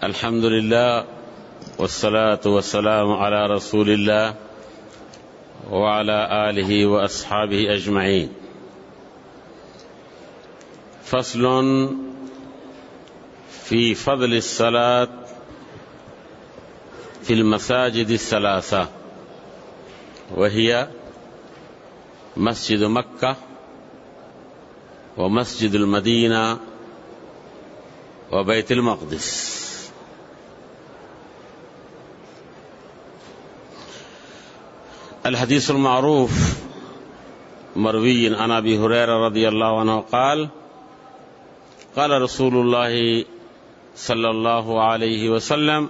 الحمد لله والصلاة والسلام على رسول الله وعلى آله وأصحابه أجمعين. فصل في فضل الصلاة في المساجد الثلاثة، وهي مسجد مكة ومسجد المدينة وبيت المقدس. الحديث المعروف مروي عن أبي هريرة رضي الله عنه قال: قال رسول الله صلى الله عليه وسلم: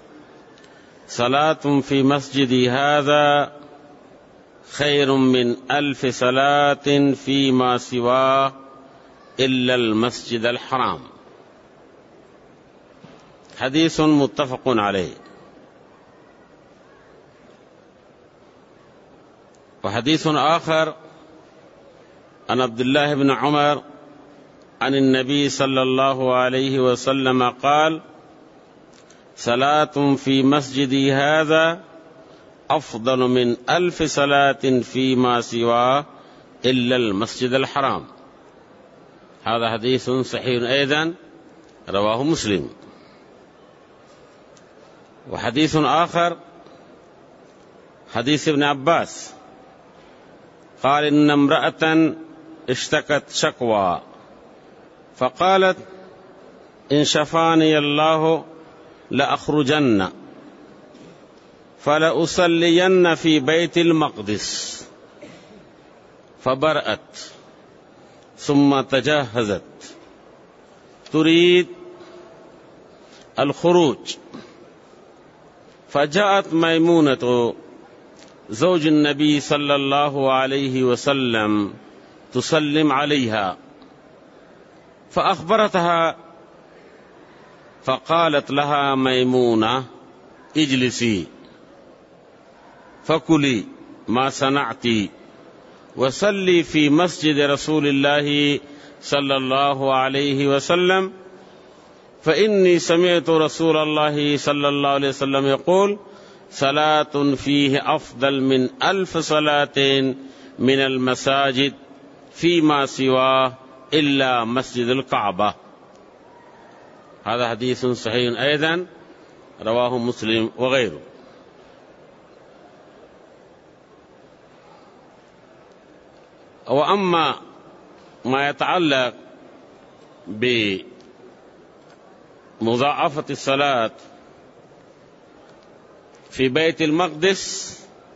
صلاة في مسجدي هذا خير من 1000 صلاة فيما سواه إلا المسجد الحرام. حديث متفق عليه. وحديث آخر عن عبد الله بن عمر عن النبي صلى الله عليه وسلم قال: صلاة في مسجدي هذا أفضل من 1000 صلاة فيما سواه إلا المسجد الحرام. هذا حديث صحيح أيضا رواه مسلم. وحديث آخر حديث ابن عباس قال: إن امرأة اشتكت شكوى فقالت: إن شفاني الله لأخرجن فلأصلين في بيت المقدس. فبرأت ثم تجهزت تريد الخروج، فجاءت ميمونة زوج النبي صلى الله عليه وسلم تسلم عليها، فأخبرتها، فقالت لها ميمونة: اجلسي فكلي ما صنعت وصلي في مسجد رسول الله صلى الله عليه وسلم، فإني سمعت رسول الله صلى الله عليه وسلم يقول: صلاة فيه أفضل من 1000 صلاة من المساجد فيما سواه إلا مسجد الكعبة. هذا حديث صحيح أيضا رواه مسلم وغيره. وأما ما يتعلق بمضاعفة الصلاة في بيت المقدس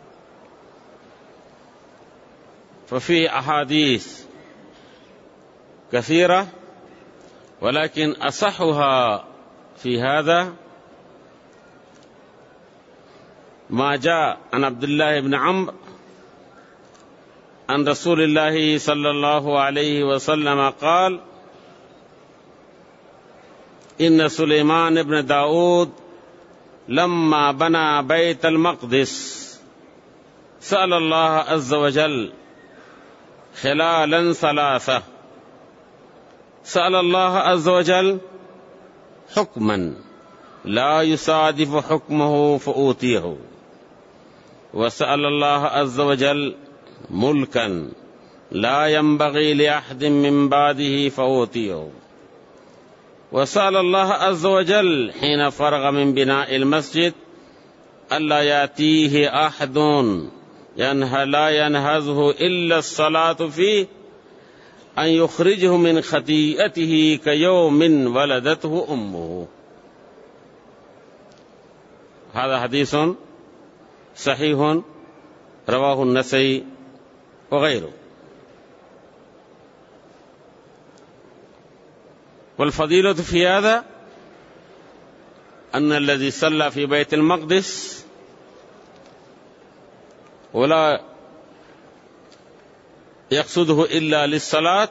ففيه أحاديث كثيرة، ولكن أصحها في هذا ما جاء عن عبد الله بن عمرو عن رسول الله صلى الله عليه وسلم قال: إن سليمان بن داود لما بنى بيت المقدس سأل الله عز وجل خلالا 3. سأل الله عز وجل حكما لا يصادف حكمه فأوتيه، وسأل الله عز وجل ملكا لا ينبغي لأحد من بعده فأوتيه، وسأل الله عز وجل حين فرغ من بناء المسجد ألا يأتيه أحد لا ينهزه إلا الصلاة فيه، أن يخرجه من خطيئته كيوم ولدته أمه. هذا حديث صحيح رواه النسائي وغيره. والفضيلة في هذا أن الذي صلى في بيت المقدس ولا يقصده إلا للصلاة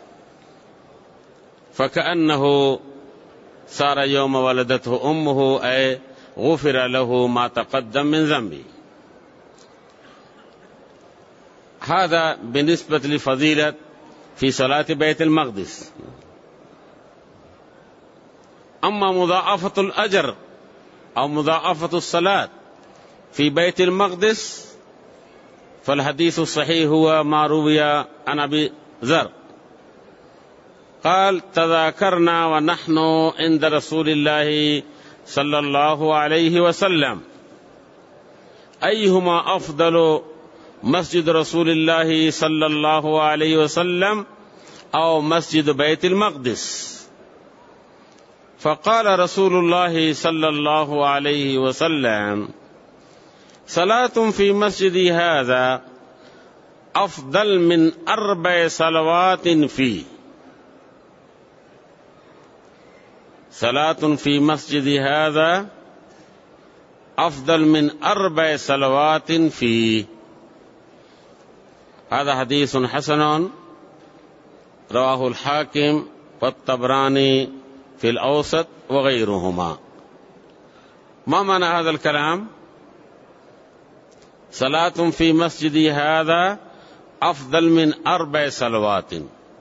فكأنه صار يوم ولدته أمه، أي غفر له ما تقدم من ذنبه. هذا بالنسبة لفضيلة في صلاة بيت المقدس. أما مضاعفة الأجر أو مضاعفة الصلاة في بيت المقدس فالحديث الصحيح هو ما روي عن أبي ذر قال تذاكرنا ونحن عند رسول الله صلى الله عليه وسلم أيهما أفضل مسجد رسول الله صلى الله عليه وسلم أو مسجد بيت المقدس فقال رسول الله صلى الله عليه وسلم صلاة في مسجدي هذا أفضل من 4 صلوات فيه. صلاة في مسجدي هذا أفضل من 4 صلوات فيه. هذا حديث حسن رواه الحاكم والطبراني في الأوسط وغيرهما. ما معنى هذا الكلام؟ صلاة في مسجدي هذا أفضل من 4 صلوات،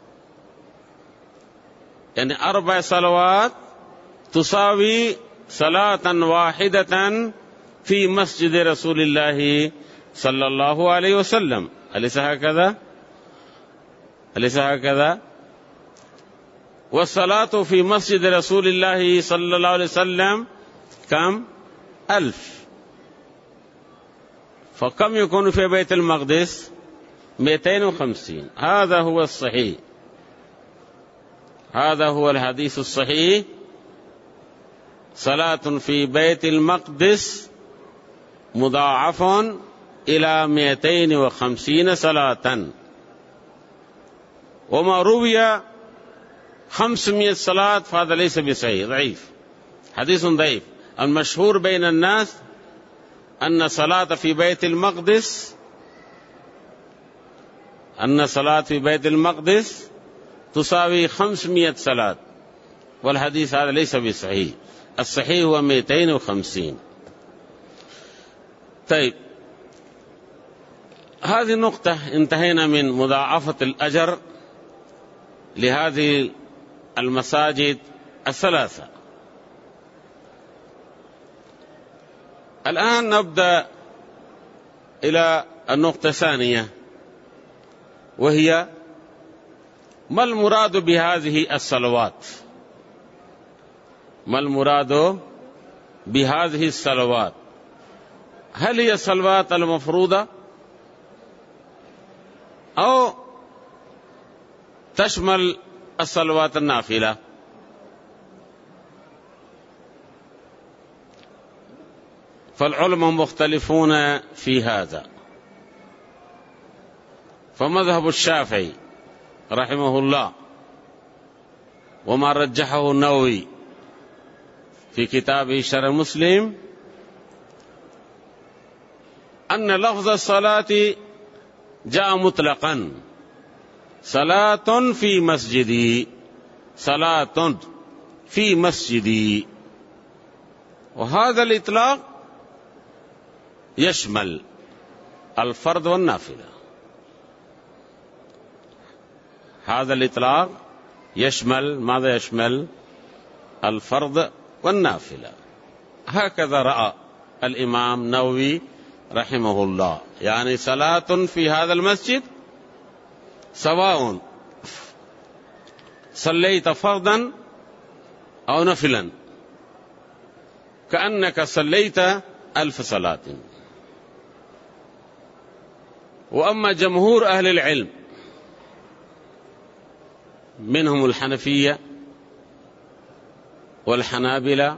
يعني 4 صلوات تساوي صلاة واحدة في مسجد رسول الله صلى الله عليه وسلم. أليس هكذا؟ أليس هكذا؟ والصلاة في مسجد رسول الله صلى الله عليه وسلم كم؟ 1000. فكم يكون في بيت المقدس؟ 250. هذا هو الصحيح، هذا هو الحديث الصحيح. صلاة في بيت المقدس مضاعف إلى 250 صلاة. وما روي 500 صلاة فهذا ليس بصحيح، ضعيف، حديث ضعيف. المشهور بين الناس أن صلاة في بيت المقدس تساوي 500 صلاة، والحديث هذا ليس بصحيح. الصحيح هو 250. طيب، هذه النقطة انتهينا من مضاعفة الأجر لهذه المساجد الثلاثة. الآن نبدأ إلى النقطة الثانية، وهي ما المراد بهذه الصلوات؟ ما المراد بهذه الصلوات؟ هل هي الصلوات المفروضة أو تشمل الصلوات النافلة؟ فالعلماء مختلفون في هذا. فمذهب الشافعي رحمه الله وما رجحه النووي في كتابه شرح مسلم أن لفظ الصلاة جاء مطلقا، صلاة في مسجدي، صلاة في مسجدي، وهذا الإطلاق يشمل الفرض والنافلة. هذا الإطلاق يشمل ماذا؟ يشمل الفرض والنافلة. هكذا رأى الإمام النووي رحمه الله، يعني صلاة في هذا المسجد سواء صليت فرضا أو نفلا كأنك صليت 1000 صلاة. وأما جمهور أهل العلم منهم الحنفية والحنابلة،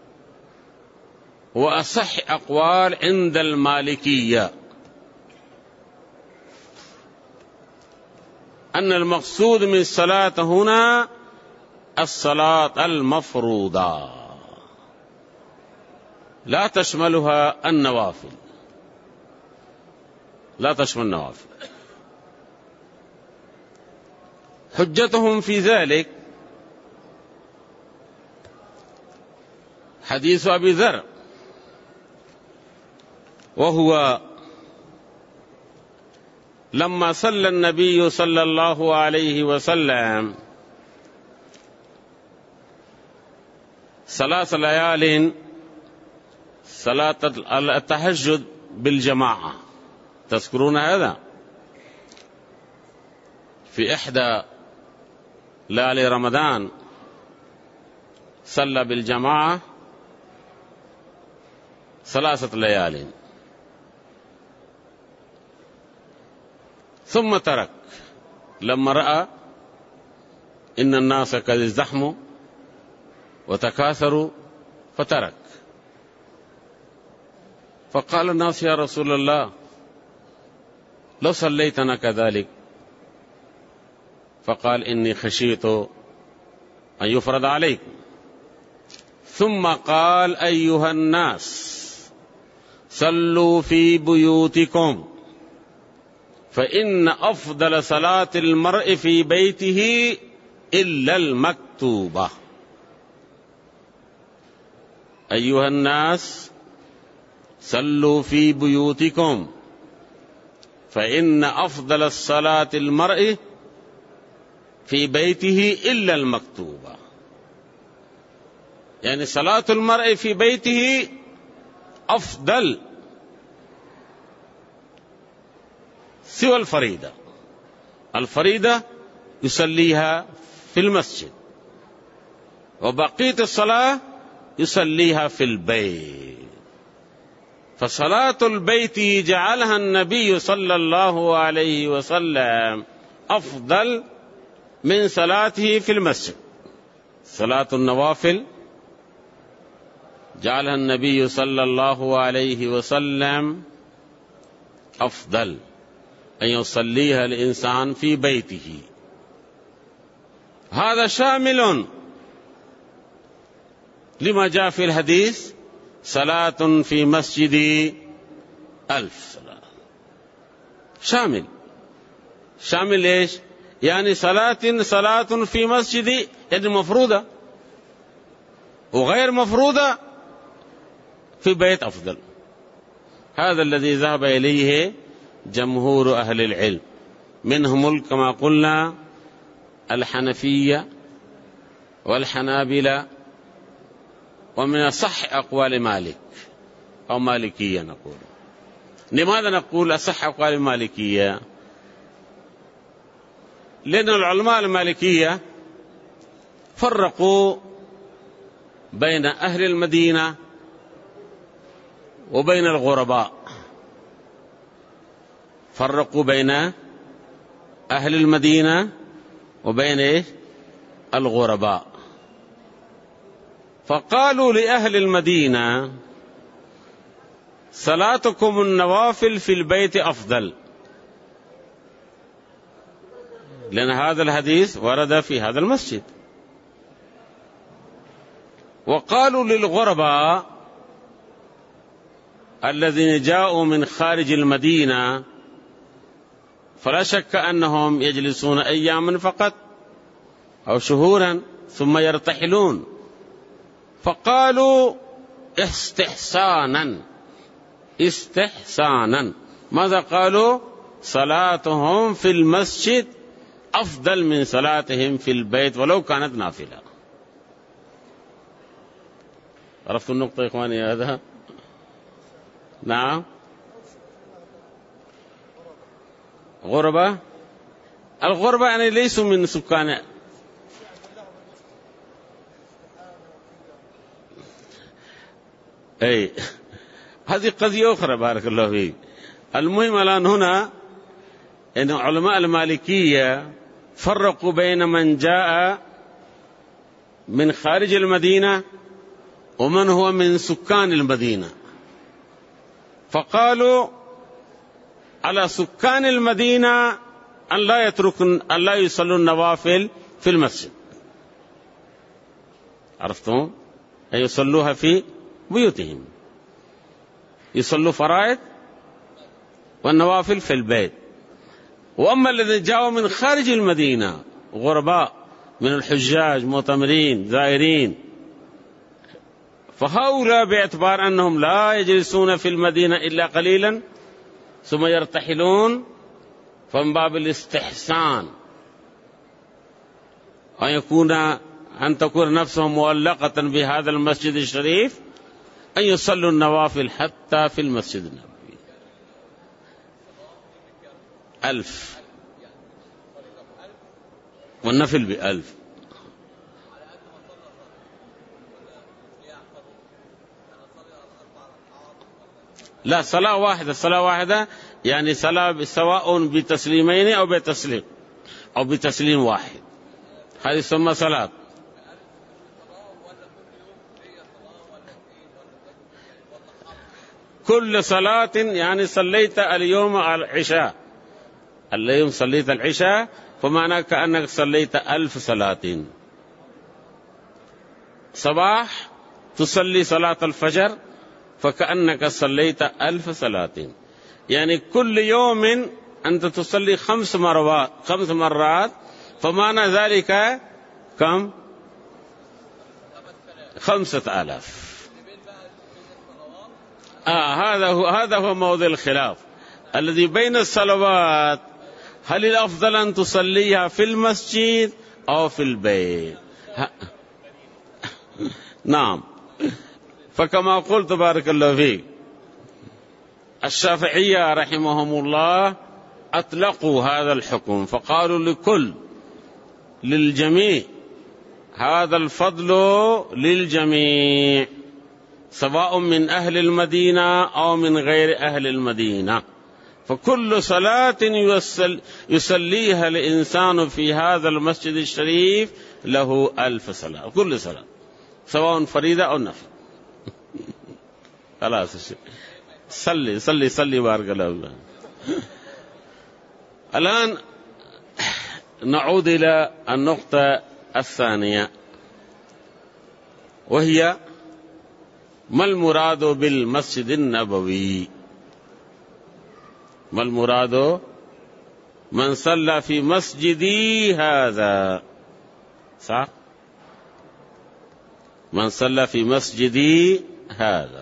وأصح أقوال عند المالكية أن المقصود من الصلاة هنا الصلاة المفروضة، لا تشملها النوافل، لا تشمل النوافل. حجتهم في ذلك حديث أبي ذر، وهو لما صلى النبي صلى الله عليه وسلم 3 ليال صلاة التهجد بالجماعة، تذكرون هذا؟ في إحدى ليالي رمضان صلى بالجماعة 3 ليال، ثم ترك لما رأى إن الناس قد ازدحموا وتكاثروا فترك. فقال الناس: يا رسول الله، لو صليتنا كذلك. فقال: إني خشيت أن يفرض عليكم. ثم قال: أيها الناس، صلوا في بيوتكم، فإن أفضل صلاة المرء في بيته إلا المكتوبة. أيها الناس، صلوا في بيوتكم، فإن أفضل الصلاة المرء في بيته إلا المكتوبة. يعني صلاة المرء في بيته أفضل سوى الفريضة. الفريضة يصليها في المسجد، وبقية الصلاة يصليها في البيت. فصلاة البيت جعلها النبي صلى الله عليه وسلم أفضل من صلاته في المسجد. صلاة النوافل جعلها النبي صلى الله عليه وسلم أفضل أن يصليها الإنسان في بيته. هذا شامل لما جاء في الحديث: صلاة في مسجدي 1000 صلاة. شامل إيش؟ يعني صلاة في مسجدي، يعني مفروضة، وغير مفروضة في بيت أفضل. هذا الذي ذهب إليه جمهور أهل العلم، منهم كما قلنا الحنفية والحنابلة، ومن صح أقوال مالك أو مالكية نقول. لماذا نقول أصح أقوال المالكية؟ لأن العلماء المالكية فرقوا بين أهل المدينة وبين الغرباء. فرقوا بين أهل المدينة وبين الغرباء. فقالوا لأهل المدينة: صلاتكم النوافل في البيت أفضل، لأن هذا الحديث ورد في هذا المسجد. وقالوا للغرباء الذين جاءوا من خارج المدينة، فلا شك أنهم يجلسون أياما فقط أو شهورا ثم يرتحلون. فقالوا استحسانا ماذا قالوا؟ صلاتهم في المسجد أفضل من صلاتهم في البيت ولو كانت نافلة. عرفتوا النقطة يا إخواني؟ هذا نعم. الغربة يعني ليسوا من سكان. أي هذه قضية أخرى بارك الله فيك. المهم الآن هنا أن علماء المالكية فرقوا بين من جاء من خارج المدينة ومن هو من سكان المدينة. فقالوا على سكان المدينة أن لا يصلوا النوافل في المسجد. عرفتم؟ أن يصلوها في بيوتهم، يصلوا فرائض والنوافل في البيت. وأما الذين جاءوا من خارج المدينة غرباء من الحجاج معتمرين زائرين، فهؤلاء باعتبار أنهم لا يجلسون في المدينة إلا قليلا ثم يرتحلون، فمن باب الاستحسان أن يكون أن تكون نفسهم معلقة بهذا المسجد الشريف أن يصلوا النوافل حتى في المسجد النبوي. 1000 والنفل ب1000. لا، صلاة واحدة، صلاة واحدة يعني صلاة سواء بتسليمين أو بتسليم أو بتسليم واحد، هذه ثم صلاة. كل صلاة يعني صليت اليوم العشاء، اليوم صليت العشاء فمعنى كأنك صليت 1000 صلاة. صباح تصلي صلاة الفجر فكأنك صليت 1000 صلاة، يعني كل يوم أنت تصلي 5 مرات، فمعنى ذلك كم؟ 5000. هذا هو موضع الخلاف الذي بين الصلوات، هل الأفضل أن تصليها في المسجد أو في البيت؟ نعم. فكما قلت بارك الله فيك، الشافعية رحمهم الله أطلقوا هذا الحكم فقالوا للجميع، هذا الفضل للجميع سواء من أهل المدينة أو من غير أهل المدينة، فكل صلاة يصليها الإنسان في هذا المسجد الشريف له 1000 صلاة، كل صلاة سواء فريدة أو نفل. خلاص صلي صلي صلي بارك الله. الآن نعود إلى النقطة الثانية، وهي ما المراد بالمسجد النبوي؟ ما المراد؟ من صلى في مسجدي هذا، صح؟ من صلى في مسجدي هذا،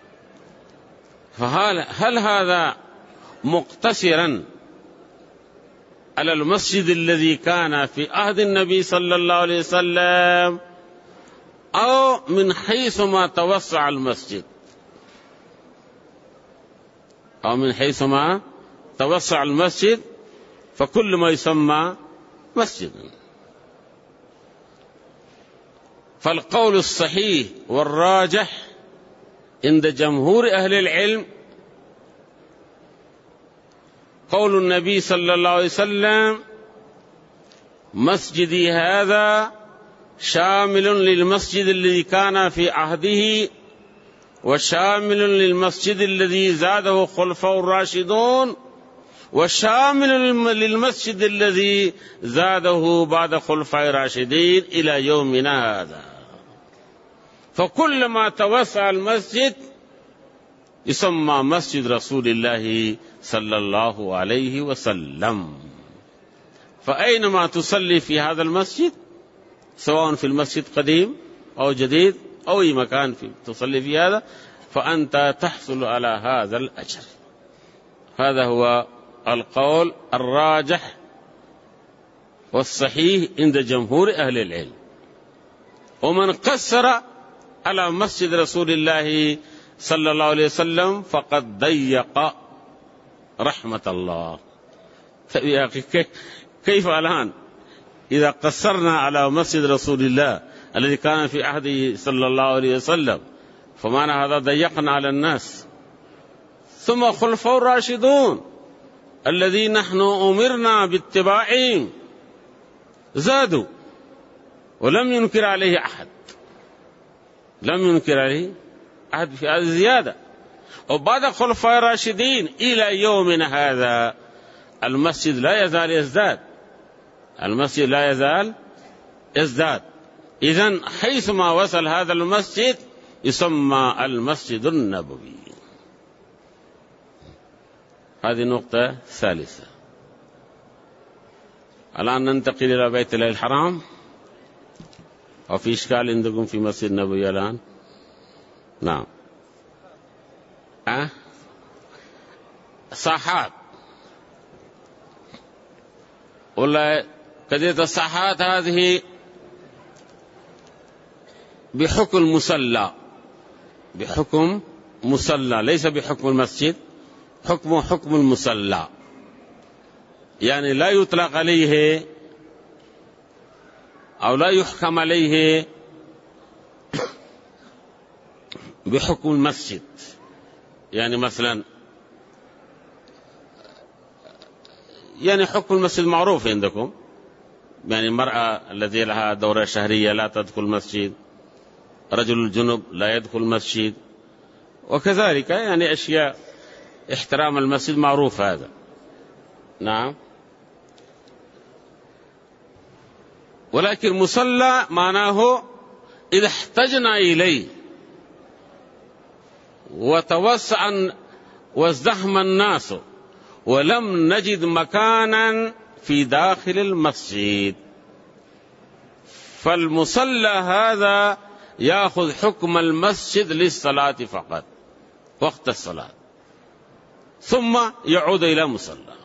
فهل هذا مقتصرا على المسجد الذي كان في عهد النبي صلى الله عليه وسلم، أو من حيث ما توسع المسجد، أو من حيث ما توسع المسجد فكل ما يسمى مسجدا؟ فالقول الصحيح والراجح عند جمهور أهل العلم قول النبي صلى الله عليه وسلم: مسجدي هذا شامل للمسجد الذي كان في عهده، وشامل للمسجد الذي زاده خلفاء الراشدون، وشامل للمسجد الذي زاده بعد خلفاء الراشدين إلى يومنا هذا. فكل ما توسع المسجد يسمى مسجد رسول الله صلى الله عليه وسلم. فأينما تصلي في هذا المسجد، سواء في المسجد قديم أو جديد أو أي مكان تصلي في هذا، فأنت تحصل على هذا الأجر. هذا هو القول الراجح والصحيح عند جمهور أهل العلم. ومن قصر على مسجد رسول الله صلى الله عليه وسلم فقد ضيق رحمة الله. يا أخي كيف الآن إذا قصرنا على مسجد رسول الله الذي كان في عهده صلى الله عليه وسلم، فمعنى هذا ضيقنا على الناس. ثم خلفاء الراشدون الذين نحن أمرنا باتباعهم زادوا ولم ينكر عليه أحد، لم ينكر عليه أحد في هذه الزيادة. وبعد خلفاء الراشدين إلى يومنا هذا المسجد لا يزال يزداد، المسجد لا يزال يزداد. إذن حيثما وصل هذا المسجد يسمى المسجد النبوي. هذه نقطة ثالثة. الآن ننتقل إلى بيت الله الحرام. أو في إشكال عندكم في مسجد النبوي الآن؟ نعم. صحات، ولا قضية الصحات هذه بحكم مصلى، بحكم مصلى ليس بحكم المسجد، حكم المصلى، يعني لا يطلق عليه أو لا يحكم عليه بحكم المسجد. يعني مثلا يعني حكم المسجد معروف عندكم، يعني المرأة التي لها دورة شهرية لا تدخل المسجد، رجل الجنب لا يدخل المسجد، وكذلك يعني أشياء احترام المسجد معروف هذا. نعم. ولكن مصلى معناه إذا احتجنا إليه وتوسع وازدحم الناس ولم نجد مكانا في داخل المسجد، فالمصلى هذا يأخذ حكم المسجد للصلاة فقط وقت الصلاة، ثم يعود إلى مصلى.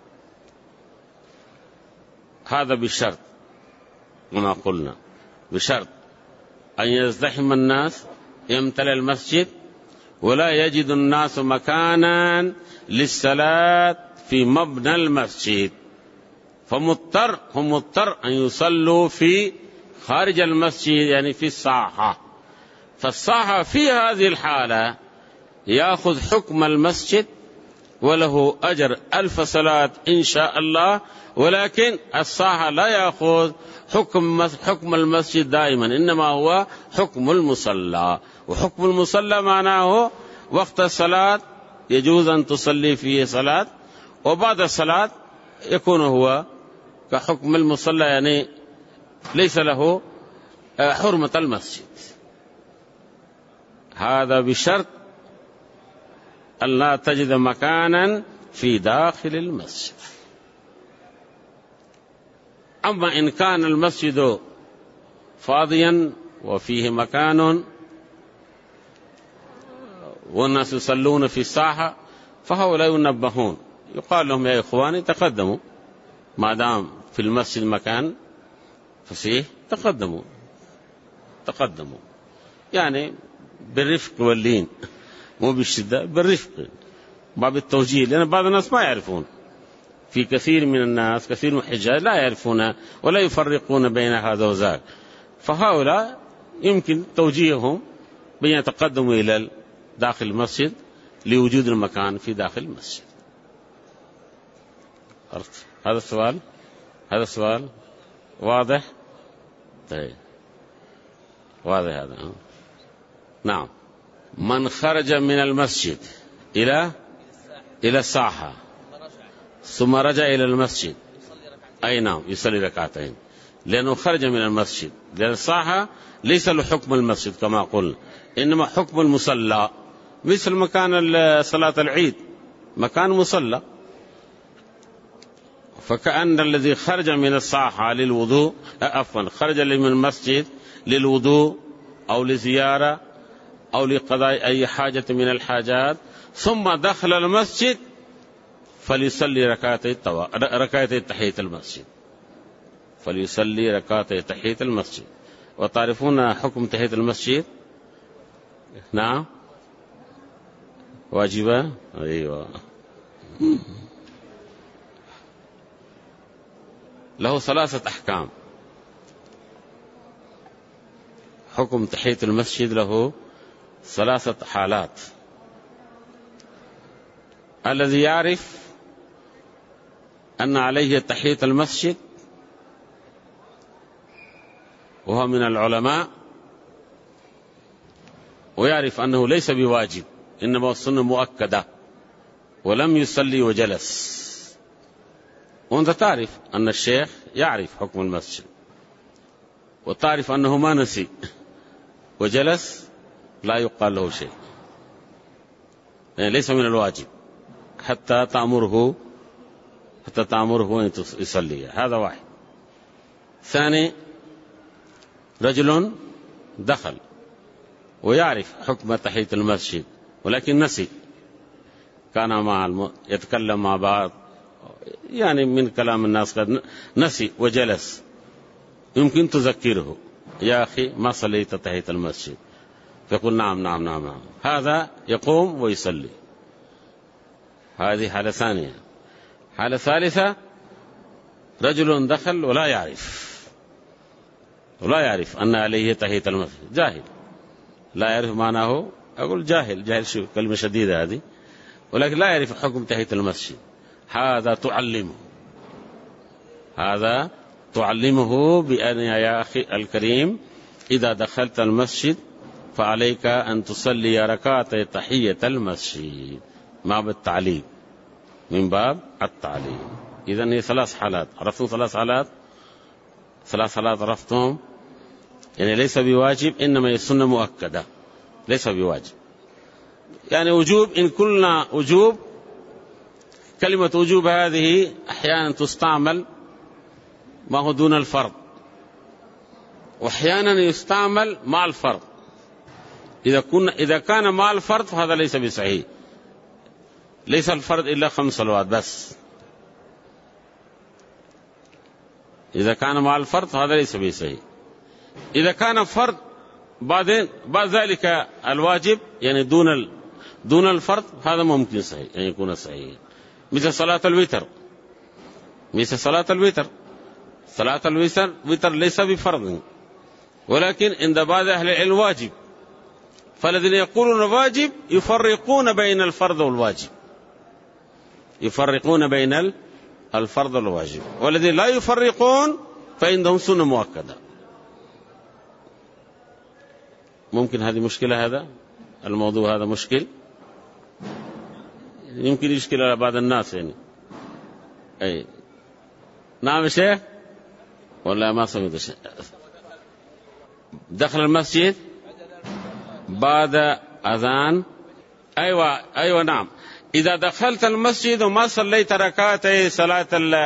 هذا بشرط كما قلنا، بشرط أن يزدحم الناس، يمتلئ المسجد، ولا يجد الناس مكانا للصلاة في مبنى المسجد، هم مضطر أن يصلوا في خارج المسجد، يعني في الساحة. فالساحة في هذه الحالة يأخذ حكم المسجد وله أجر 1000 صلاة إن شاء الله، ولكن الساحة لا يأخذ حكم المسجد دائما، إنما هو حكم المصلى. وحكم المصلى معناه وقت الصلاة يجوز أن تصلي فيه صلاة، وبعد الصلاة يكون هو كحكم المصلى، يعني ليس له حرمة المسجد. هذا بشرط أن لا تجد مكانا في داخل المسجد. أما إن كان المسجد فاضيا وفيه مكان والناس يصلون في الساحة، فهؤلاء ينبهون، يقال لهم يا إخواني تقدموا، ما دام في المسجد مكان فسيه تقدموا، يعني بالرفق واللين، مو بالشدة، بالرفق، ما بالتوجيه، لأن بعض الناس ما يعرفون، في كثير من الناس، كثير من الحجاج لا يعرفون ولا يفرقون بين هذا وذاك، فهؤلاء يمكن توجيههم بأن يتقدموا إلى داخل المسجد لوجود المكان في داخل المسجد. هذا السؤال واضح؟ طيب واضح هذا. نعم. من خرج من المسجد إلى الساحة ثم رجع إلى المسجد، أي نعم يصلي ركعتين، لأنه خرج من المسجد، لأن الساحة ليس له حكم المسجد كما قلنا، إنما حكم المصلى، مثل مكان صلاة العيد مكان مصلى. فكأن الذي خرج من الساحة للوضوء، خرج من المسجد للوضوء أو لزيارة أو لقضاء أي حاجة من الحاجات، ثم دخل المسجد فليصلي ركعتي تحية المسجد، فليصلي ركعتي تحية المسجد. وتعرفون حكم تحية المسجد؟ نعم واجبة. أيوة. له 3 أحكام. حكم تحية المسجد له 3 حالات. الذي يعرف أن عليه تحية المسجد وهو من العلماء، ويعرف أنه ليس بواجب، إنما السنة مؤكدة، ولم يصلي وجلس، وأنت تعرف أن الشيخ يعرف حكم المسجد، وتعرف أنه ما نسي وجلس، لا يقال له شيء، يعني ليس من الواجب حتى تأمره أن يصلي. هذا واحد. ثاني، رجل دخل ويعرف حكم تحية المسجد ولكن نسي، كان يتكلم مع بعض، يعني من كلام الناس قد نسي وجلس، يمكن تذكره يا أخي ما صليت تحية المسجد، فيقول نعم نعم نعم نعم، هذا يقوم ويصلي. هذه حالة ثانية. حالة ثالثة، رجل دخل ولا يعرف أن عليه تحية المسجد، جاهل لا يعرف معناه، أقول جاهل شو كلمة شديدة هذه، ولكن لا يعرف حكم تحية المسجد. هذا تعلمه بأن يا أخي الكريم إذا دخلت المسجد فعليك أن تصلي ركعتي تحية المسجد، ما بالتعليم، من باب التعليم. إذن هي 3 حالات. عرفتم 3 حالات؟ 3 حالات عرفتم؟ يعني ليس بواجب، إنما هي سنة مؤكدة، ليس بواجب. يعني وجوب، إن قلنا وجوب، كلمة وجوب هذه أحيانا تستعمل ما هو دون الفرض، وأحيانا يستعمل مع الفرض. إذا كان مع الفرض فهذا ليس بصحيح، ليس الفرض إلا 5 صلوات بس. إذا كان مع الفرض فهذا ليس بصحيح. إذا كان فرض بعد ذلك الواجب، يعني دون الفرض، هذا ممكن صحيح أن يكون صحيح. مثل صلاة الوتر، صلاة الوتر ليس بفرض، ولكن عند بعض أهل العلم واجب. فالذين يقولون واجب يفرقون بين الفرض والواجب، والذين لا يفرقون فإنهم سنة مؤكدة. ممكن هذه مشكلة، هذا الموضوع هذا مشكل، يمكن يشكل على بعض الناس يعني. أي نعم يا شيخ، ولا ما سمعت شيء؟ دخل المسجد بعد أذان، أيوة نعم. إذا دخلت المسجد وما صليت ركعتي صلاة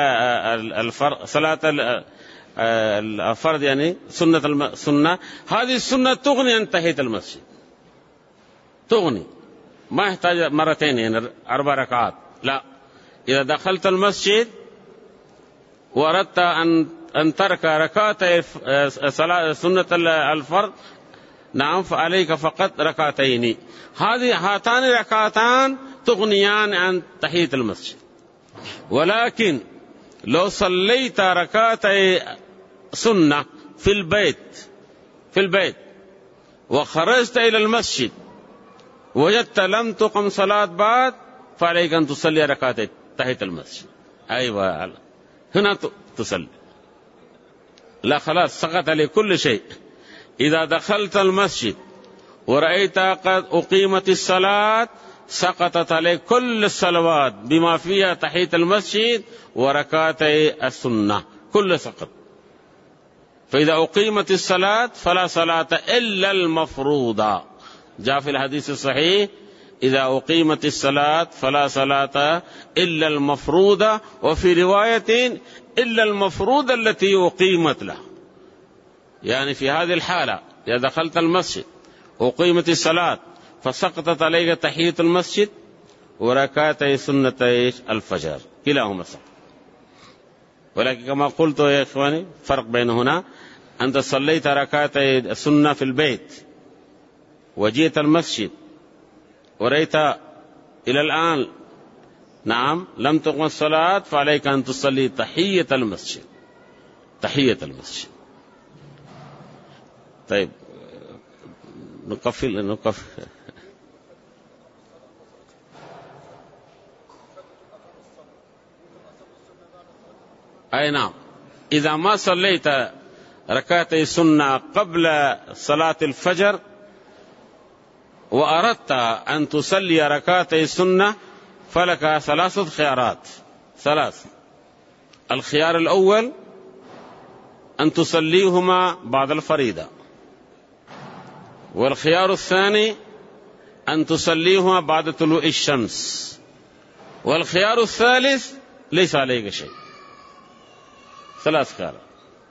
الفرض، يعني سنة، هذه السنة تغني عن تحية المسجد، تغني، ما يحتاج مرتين يعني 4 ركعات، لا. إذا دخلت المسجد وأردت أن ترك ركعتي سنة الفرض، نعم، فعليك فقط ركعتين. هاتان ركعتان تغنيان عن تحية المسجد. ولكن لو صليت ركعتي سنة في البيت وخرجت إلى المسجد وجدت لم تقم صلاة بعد، فعليك أن تصلي ركعتي تحية المسجد. أيوة، هنا تصلي، لا خلاص سقط عليك كل شيء. إذا دخلت المسجد ورأيت قد أقيمت الصلاة، سقطت عليك كل الصلوات بما فيها تحية المسجد وركعتي السنة، كل سقط. فإذا أقيمت الصلاة فلا صلاة إلا المفروضة، جاء في الحديث الصحيح: إذا أقيمت الصلاة فلا صلاة إلا المفروضة، وفي رواية إلا المفروضة التي أقيمت له. يعني في هذه الحالة إذا دخلت المسجد أقيمت الصلاة فسقطت عليك تحية المسجد وركعتي سنتي الفجر، كلاهما سقط. ولكن كما قلت يا إخواني، فرق بين هنا: أنت صليت ركعتي السنة في البيت وجيت المسجد ورأيت إلى الآن نعم لم تقم الصلاة، فعليك أن تصلي تحية المسجد. طيب نقفل. أي نعم، إذا ما صليت ركعتي سنة قبل صلاة الفجر وأردت أن تصلي ركعتي سنة، فلك 3 خيارات. الخيار الأول أن تصليهما بعد الفريضة، والخيار الثاني أن تصليهما بعد طلوع الشمس، والخيار الثالث ليس عليك شيء. 3 خيارات.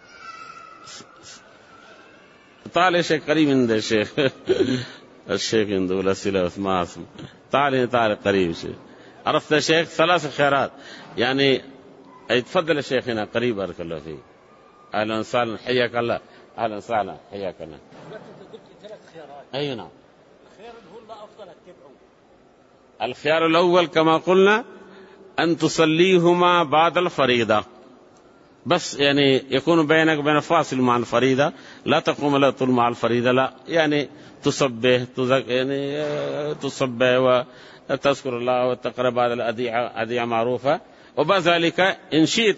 تعال يا شيخ، قريب من ده الشيخ الشيخ عنده الأسئلة ما اسم. تعال قريب شيخ. عرفت يا شيخ؟ 3 خيارات يعني. تفضل يا شيخ هنا قريب، بارك الله فيك. أهلا وسهلا، حياك الله. أهلا وسهلا، حياك الله. أنت قلت 3 خيارات. أي نعم. الخيار اللي هو لا أفضل أتبعه. الخيار الأول كما قلنا أن تصليهما بعد الفريضة، بس يعني يكون بينك وبين فاصل مع الفريضة، لا تقوم لا طول مع الفريضة، لا يعني تصبه يعني تصبه وتذكر الله وتقرأ بعض الأدعية معروفة، وبعد ذلك إن شئت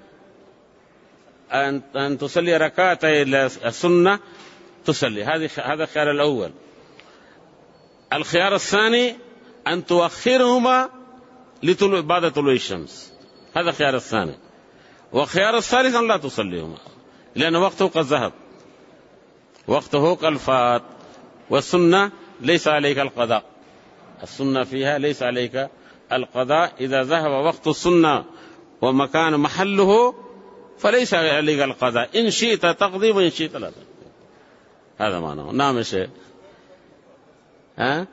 أن تصلي ركعتي السنة تصلي. هذا الخيار الأول. الخيار الثاني أن تؤخرهما بعد طلوع الشمس، هذا الخيار الثاني. وخيار الثالث أن لا تصليهما لأن وقته قد ذهب، وقته قد فات، والسنة ليس عليك القضاء، السنة فيها ليس عليك القضاء. إذا ذهب وقت السنة ومكان محله فليس عليك القضاء، إن شئت تقضي وإن شئت لا تقضي. هذا معناه. نعم شيء. ها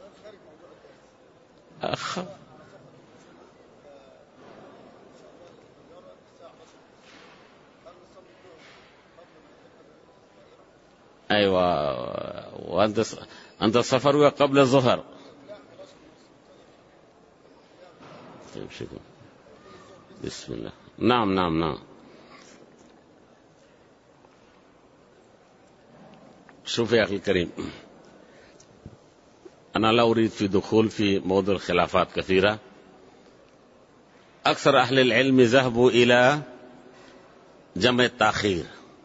أيوة. وأنت السفر قبل الظهر. طيب شكرا. بسم الله. نعم نعم نعم. شوف يا أخي الكريم، أنا لا أريد في دخول في موضوع الخلافات كثيرة. أكثر أهل العلم ذهبوا إلى جمع التأخير،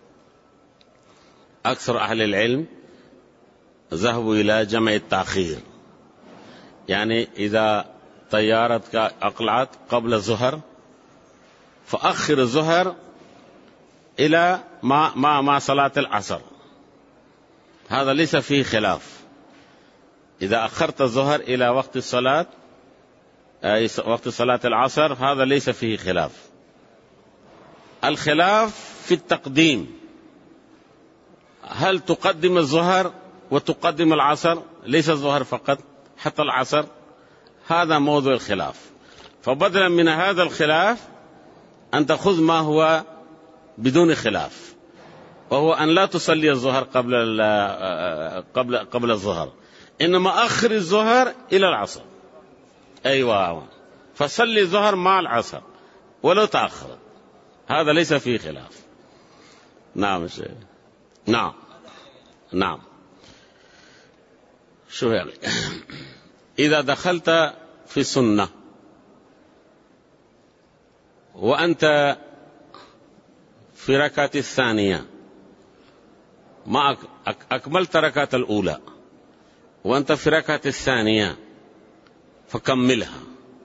أكثر أهل العلم ذهبوا إلى جمع التأخير. يعني إذا طيارتك أقلعت قبل الظهر فأخر الظهر إلى مع صلاة العصر، هذا ليس فيه خلاف. إذا أخرت الظهر إلى وقت الصلاة وقت صلاة العصر هذا ليس فيه خلاف. الخلاف في التقديم، هل تقدم الظهر وتقدم العصر، ليس الظهر فقط حتى العصر، هذا موضوع الخلاف. فبدلا من هذا الخلاف أن تأخذ ما هو بدون خلاف، وهو أن لا تصلي الظهر قبل الظهر، إنما أخر الظهر إلى العصر. أيوة، فصلي الظهر مع العصر ولو تأخرت، هذا ليس فيه خلاف. نعم شيء. نعم نعم. شو يعني إذا دخلت في السنة وأنت في ركعة الثانية ما أكملت ركعة الأولى وأنت في ركعة الثانية فكملها،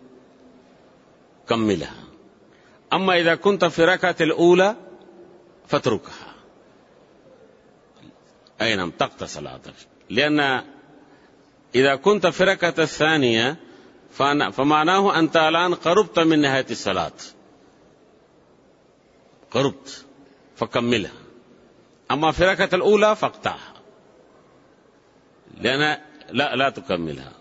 كملها. أما إذا كنت في ركعة الأولى فاتركها، أي نعم تقطع صلاتك، لأن إذا كنت في ركعة الثانية فمعناه أنت الآن قربت من نهاية الصلاة، قربت فكملها. أما في ركعة الأولى فاقطعها، لأن لا تكملها.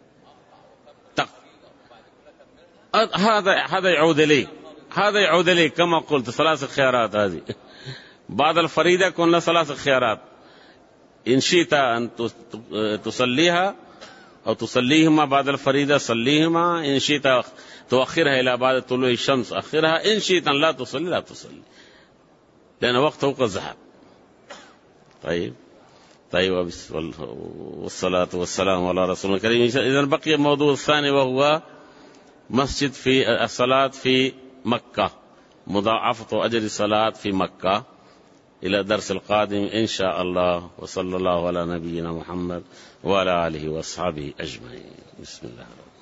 هذا يعود إليك كما قلت 3 خيارات هذه. بعد الفريضة كنا 3 خيارات، إن شئت أن تصليها أو تصليهما بعد الفريضة صليهما، إن شئت تؤخرها إلى بعد طلوع الشمس أخرها، إن شئت أن لا تصلي لا تصلي، لأن وقته قد ذهب. طيب والصلاة والسلام على رسول الكريم. إذن بقي الموضوع الثاني وهو مسجد في الصلاة في مكة، مضاعفة أجر الصلاة في مكة. إلى درس القادم إن شاء الله، وصلى الله على نبينا محمد وعلى آله وأصحابه أجمعين. بسم الله.